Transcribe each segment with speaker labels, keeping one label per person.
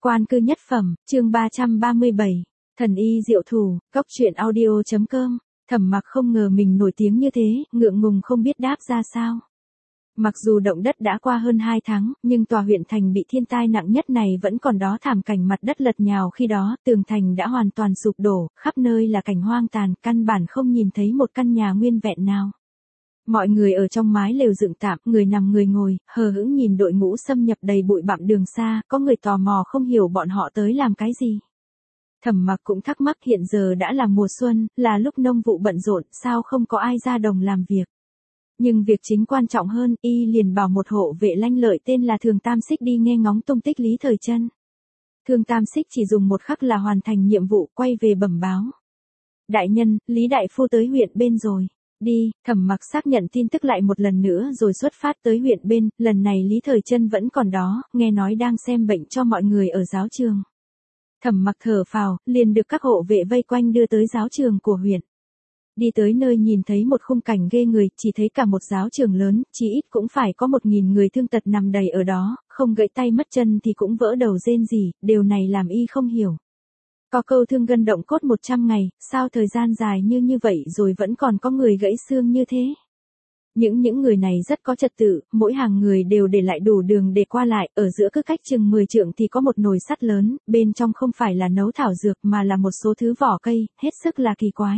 Speaker 1: Quan cư nhất phẩm, chương 337, thần y diệu thủ, góc truyện audio.com, Thẩm Mặc không ngờ mình nổi tiếng như thế, ngượng ngùng không biết đáp ra sao. Mặc dù động đất đã qua hơn 2 tháng, nhưng tòa huyện thành bị thiên tai nặng nhất này vẫn còn đó thảm cảnh mặt đất lật nhào khi đó, tường thành đã hoàn toàn sụp đổ, khắp nơi là cảnh hoang tàn, căn bản không nhìn thấy một căn nhà nguyên vẹn nào. Mọi người ở trong mái lều dựng tạm, người nằm người ngồi, hờ hững nhìn đội ngũ xâm nhập đầy bụi bặm đường xa, có người tò mò không hiểu bọn họ tới làm cái gì. Thẩm Mặc cũng thắc mắc, hiện giờ đã là mùa xuân, là lúc nông vụ bận rộn, sao không có ai ra đồng làm việc. Nhưng việc chính quan trọng hơn, y liền bảo một hộ vệ lanh lợi tên là Thường Tam Xích đi nghe ngóng tung tích Lý Thời Trân. Thường Tam Xích chỉ dùng một khắc là hoàn thành nhiệm vụ, quay về bẩm báo. Đại nhân, Lý Đại Phu tới huyện bên rồi. Đi, Thẩm Mặc xác nhận tin tức lại một lần nữa rồi xuất phát tới huyện bên, lần này Lý Thời Trân vẫn còn đó, nghe nói đang xem bệnh cho mọi người ở giáo trường. Thẩm Mặc thở phào, liền được các hộ vệ vây quanh đưa tới giáo trường của huyện. Đi tới nơi nhìn thấy một khung cảnh ghê người, chỉ thấy cả một giáo trường lớn, chỉ ít cũng phải có 1.000 người thương tật nằm đầy ở đó, không gãy tay mất chân thì cũng vỡ đầu rên rỉ, điều này làm y không hiểu. Có câu thương gân động cốt 100 ngày, sao thời gian dài như vậy rồi vẫn còn có người gãy xương như thế? Những người này rất có trật tự, mỗi hàng người đều để lại đủ đường để qua lại, ở giữa cứ cách chừng 10 trượng thì có một nồi sắt lớn, bên trong không phải là nấu thảo dược mà là một số thứ vỏ cây, hết sức là kỳ quái.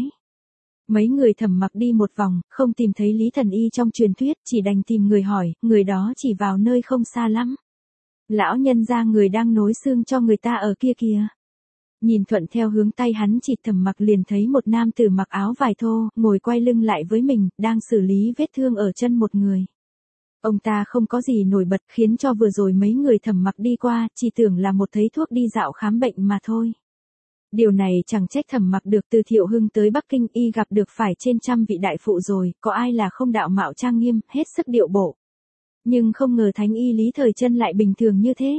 Speaker 1: Mấy người Thẩm Mặc đi một vòng, không tìm thấy Lý Thần Y trong truyền thuyết, chỉ đành tìm người hỏi, người đó chỉ vào nơi không xa lắm. Lão nhân gia người đang nối xương cho người ta ở kia kìa. Nhìn thuận theo hướng tay hắn chỉ, Thẩm Mặc liền thấy một nam tử mặc áo vải thô, ngồi quay lưng lại với mình, đang xử lý vết thương ở chân một người. Ông ta không có gì nổi bật, khiến cho vừa rồi mấy người Thẩm Mặc đi qua, chỉ tưởng là một thầy thuốc đi dạo khám bệnh mà thôi. Điều này chẳng trách Thẩm Mặc được từ Thiệu Hưng tới Bắc Kinh, y gặp được phải trên trăm vị đại phụ rồi, có ai là không đạo mạo trang nghiêm, hết sức điệu bộ. Nhưng không ngờ thánh y Lý Thời Trân lại bình thường như thế.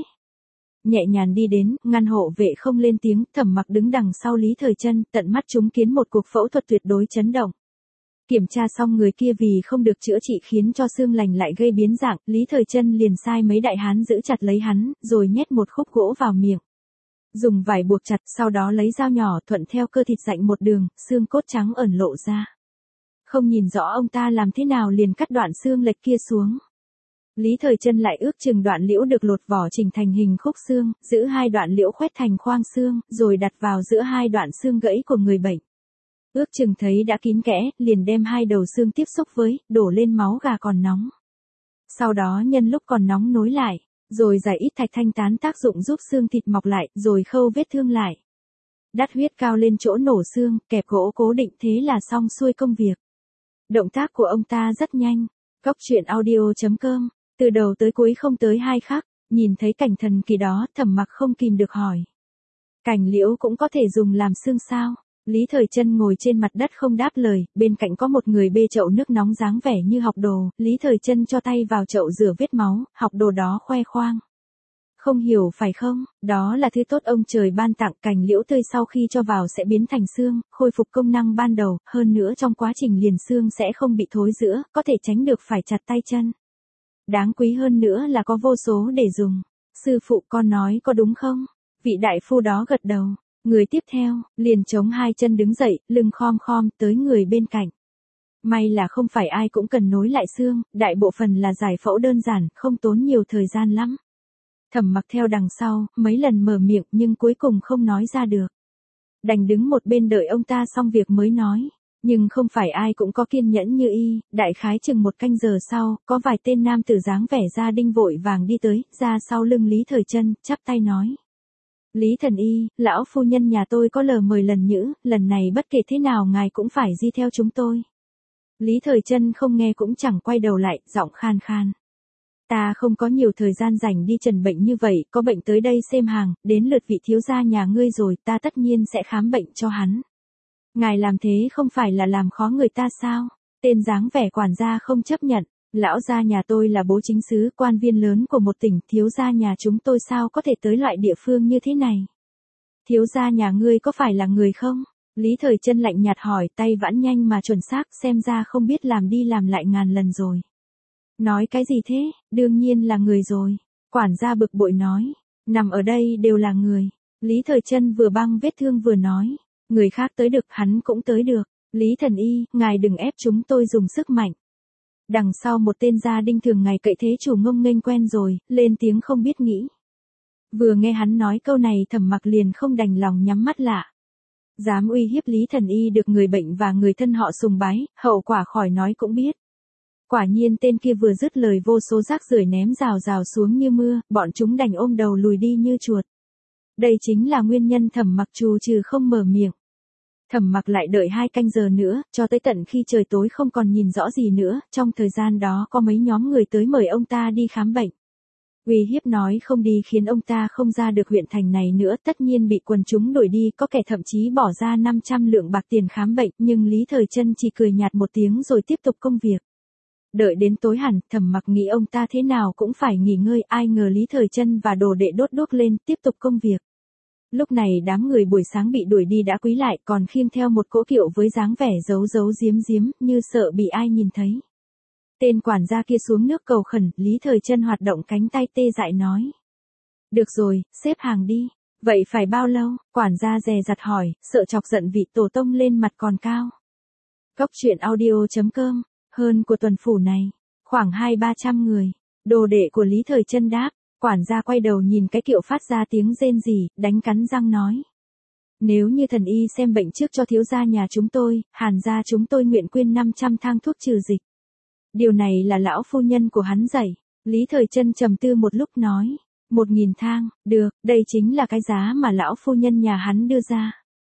Speaker 1: Nhẹ nhàng đi đến, ngăn hộ vệ không lên tiếng, Thẩm Mặc đứng đằng sau Lý Thời Trân, tận mắt chứng kiến một cuộc phẫu thuật tuyệt đối chấn động. Kiểm tra xong người kia vì không được chữa trị khiến cho xương lành lại gây biến dạng, Lý Thời Trân liền sai mấy đại hán giữ chặt lấy hắn, rồi nhét một khúc gỗ vào miệng. Dùng vải buộc chặt, sau đó lấy dao nhỏ thuận theo cơ thịt rãnh một đường, xương cốt trắng ẩn lộ ra. Không nhìn rõ ông ta làm thế nào liền cắt đoạn xương lệch kia xuống. Lý Thời Trân lại ước chừng đoạn liễu được lột vỏ chỉnh thành hình khúc xương, giữ hai đoạn liễu khoét thành khoang xương, rồi đặt vào giữa hai đoạn xương gãy của người bệnh. Ước chừng thấy đã kín kẽ, liền đem hai đầu xương tiếp xúc với, đổ lên máu gà còn nóng. Sau đó nhân lúc còn nóng nối lại, rồi giải ít thạch thanh tán tác dụng giúp xương thịt mọc lại, rồi khâu vết thương lại. Đắt huyết cao lên chỗ nổ xương, kẹp gỗ cố định, thế là xong xuôi công việc. Động tác của ông ta rất nhanh. Góc truyện audio.com, từ đầu tới cuối không tới 2 khắc, nhìn thấy cảnh thần kỳ đó, Thẩm Mặc không kìm được hỏi. Cành liễu cũng có thể dùng làm xương sao? Lý Thời Trân ngồi trên mặt đất không đáp lời, bên cạnh có một người bê chậu nước nóng dáng vẻ như học đồ, Lý Thời Trân cho tay vào chậu rửa vết máu, học đồ đó khoe khoang. Không hiểu phải không, đó là thứ tốt ông trời ban tặng, cành liễu tươi sau khi cho vào sẽ biến thành xương, khôi phục công năng ban đầu, hơn nữa trong quá trình liền xương sẽ không bị thối rữa, có thể tránh được phải chặt tay chân. Đáng quý hơn nữa là có vô số để dùng. Sư phụ con nói có đúng không? Vị đại phu đó gật đầu. Người tiếp theo, liền chống hai chân đứng dậy, lưng khom khom, tới người bên cạnh. May là không phải ai cũng cần nối lại xương, đại bộ phận là giải phẫu đơn giản, không tốn nhiều thời gian lắm. Thẩm Mặc theo đằng sau, mấy lần mở miệng nhưng cuối cùng không nói ra được. Đành đứng một bên đợi ông ta xong việc mới nói. Nhưng không phải ai cũng có kiên nhẫn như y, đại khái chừng 1 canh giờ sau, có vài tên nam tử dáng vẻ gia đinh vội vàng đi tới, ra sau lưng Lý Thời Trân, chắp tay nói. Lý thần y, lão phu nhân nhà tôi có lời mời lần nhữ, lần này bất kể thế nào ngài cũng phải đi theo chúng tôi. Lý Thời Trân không nghe cũng chẳng quay đầu lại, giọng khan khan. Ta không có nhiều thời gian rảnh đi trần bệnh như vậy, có bệnh tới đây xem hàng, đến lượt vị thiếu gia nhà ngươi rồi, ta tất nhiên sẽ khám bệnh cho hắn. Ngài làm thế không phải là làm khó người ta sao? Tên dáng vẻ quản gia không chấp nhận. Lão gia nhà tôi là bố chính xứ, quan viên lớn của một tỉnh, thiếu gia nhà chúng tôi sao có thể tới loại địa phương như thế này? Thiếu gia nhà ngươi có phải là người không? Lý Thời Trân lạnh nhạt hỏi, tay vãn nhanh mà chuẩn xác, xem ra không biết làm đi làm lại ngàn lần rồi. Nói cái gì thế? Đương nhiên là người rồi. Quản gia bực bội nói. Nằm ở đây đều là người. Lý Thời Trân vừa băng vết thương vừa nói. Người khác tới được hắn cũng tới được. Lý thần y, ngài đừng ép chúng tôi dùng sức mạnh. Đằng sau một tên gia đinh thường ngày cậy thế chủ ngông nghênh quen rồi, lên tiếng không biết nghĩ. Vừa nghe hắn nói câu này Thẩm Mặc liền không đành lòng nhắm mắt lạ. Dám uy hiếp Lý thần y được người bệnh và người thân họ sùng bái, hậu quả khỏi nói cũng biết. Quả nhiên tên kia vừa dứt lời vô số rác rưởi ném rào rào xuống như mưa, bọn chúng đành ôm đầu lùi đi như chuột. Đây chính là nguyên nhân Thẩm Mặc trù trừ không mở miệng. Thẩm Mặc lại đợi 2 canh giờ nữa, cho tới tận khi trời tối không còn nhìn rõ gì nữa, trong thời gian đó có mấy nhóm người tới mời ông ta đi khám bệnh. Uy hiếp nói không đi khiến ông ta không ra được huyện thành này nữa, tất nhiên bị quần chúng đuổi đi, có kẻ thậm chí bỏ ra 500 lượng bạc tiền khám bệnh, nhưng Lý Thời Trân chỉ cười nhạt một tiếng rồi tiếp tục công việc. Đợi đến tối hẳn, Thẩm Mặc nghĩ ông ta thế nào cũng phải nghỉ ngơi, ai ngờ Lý Thời Trân và đồ đệ đốt đuốc lên, tiếp tục công việc. Lúc này đám người buổi sáng bị đuổi đi đã quý lại, còn khiêng theo một cỗ kiệu với dáng vẻ giấu giấu giếm giếm, như sợ bị ai nhìn thấy. Tên quản gia kia xuống nước cầu khẩn, Lý Thời Trân hoạt động cánh tay tê dại nói. Được rồi, xếp hàng đi. Vậy phải bao lâu? Quản gia dè dặt hỏi, sợ chọc giận vị tổ tông lên mặt còn cao. Cốc truyện audio.com, hơn của tuần phủ này, khoảng 200-300 người. Đồ đệ của Lý Thời Trân đáp. Quản gia quay đầu nhìn cái kiệu phát ra tiếng rên rỉ, đánh cắn răng nói. Nếu như thần y xem bệnh trước cho thiếu gia nhà chúng tôi, Hàn gia chúng tôi nguyện quyên 500 thang thuốc trừ dịch. Điều này là lão phu nhân của hắn dạy. Lý Thời Trân trầm tư một lúc nói. 1000 thang, được, đây chính là cái giá mà lão phu nhân nhà hắn đưa ra.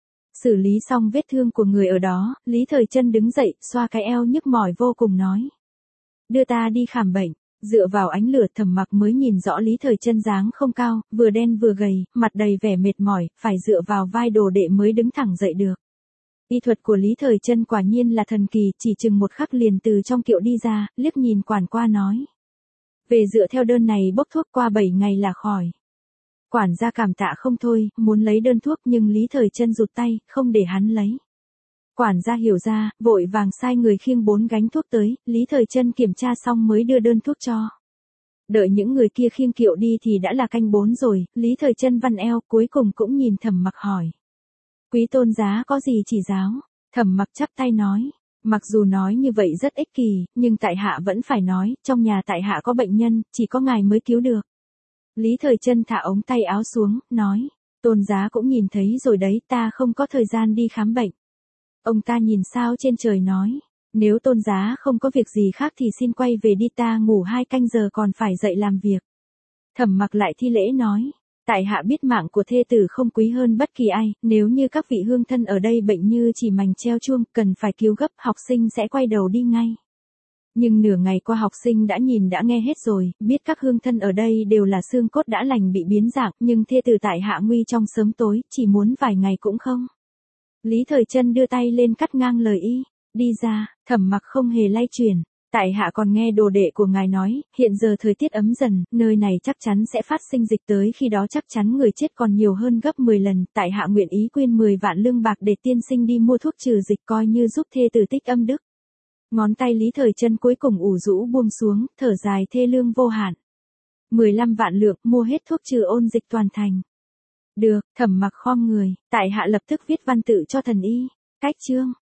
Speaker 1: Xử lý xong vết thương của người ở đó, Lý Thời Trân đứng dậy, xoa cái eo nhức mỏi vô cùng nói. Đưa ta đi khám bệnh. Dựa vào ánh lửa Thẩm Mặc mới nhìn rõ Lý Thời Trân dáng không cao, vừa đen vừa gầy, mặt đầy vẻ mệt mỏi, phải dựa vào vai đồ đệ mới đứng thẳng dậy được. Y thuật của Lý Thời Trân quả nhiên là thần kỳ, chỉ chừng một khắc liền từ trong kiệu đi ra, liếc nhìn quản qua nói. Về dựa theo đơn này bốc thuốc qua 7 ngày là khỏi. Quản gia cảm tạ không thôi, muốn lấy đơn thuốc nhưng Lý Thời Trân rụt tay, không để hắn lấy. Quản gia hiểu ra, vội vàng sai người khiêng 4 gánh thuốc tới, Lý Thời Trân kiểm tra xong mới đưa đơn thuốc cho. Đợi những người kia khiêng kiệu đi thì đã là canh 4 rồi, Lý Thời Trân vặn eo cuối cùng cũng nhìn Thẩm Mặc hỏi. Quý tôn giá có gì chỉ giáo? Thẩm Mặc chắp tay nói. Mặc dù nói như vậy rất ích kỷ, nhưng tại hạ vẫn phải nói, trong nhà tại hạ có bệnh nhân, chỉ có ngài mới cứu được. Lý Thời Trân thả ống tay áo xuống, nói. Tôn giá cũng nhìn thấy rồi đấy, ta không có thời gian đi khám bệnh. Ông ta nhìn sao trên trời nói, nếu tôn giá không có việc gì khác thì xin quay về đi, ta ngủ 2 canh giờ còn phải dậy làm việc. Thẩm Mặc lại thi lễ nói, tại hạ biết mạng của thê tử không quý hơn bất kỳ ai, nếu như các vị hương thân ở đây bệnh như chỉ mành treo chuông, cần phải cứu gấp, học sinh sẽ quay đầu đi ngay. Nhưng nửa ngày qua học sinh đã nhìn đã nghe hết rồi, biết các hương thân ở đây đều là xương cốt đã lành bị biến dạng, nhưng thê tử tại hạ nguy trong sớm tối, chỉ muốn vài ngày cũng không. Lý Thời Trân đưa tay lên cắt ngang lời y, đi ra, Thẩm Mặc không hề lay chuyển. Tại hạ còn nghe đồ đệ của ngài nói, hiện giờ thời tiết ấm dần, nơi này chắc chắn sẽ phát sinh dịch, tới khi đó chắc chắn người chết còn nhiều hơn gấp 10 lần, tại hạ nguyện ý quyên 10 vạn lương bạc để tiên sinh đi mua thuốc trừ dịch coi như giúp thê tử tích âm đức. Ngón tay Lý Thời Trân cuối cùng ủ rũ buông xuống, thở dài thê lương vô hạn. 15 vạn lượng mua hết thuốc trừ ôn dịch toàn thành. Được, Thẩm Mặc khom người, tại hạ lập tức viết văn tự cho thần y. Cách chương.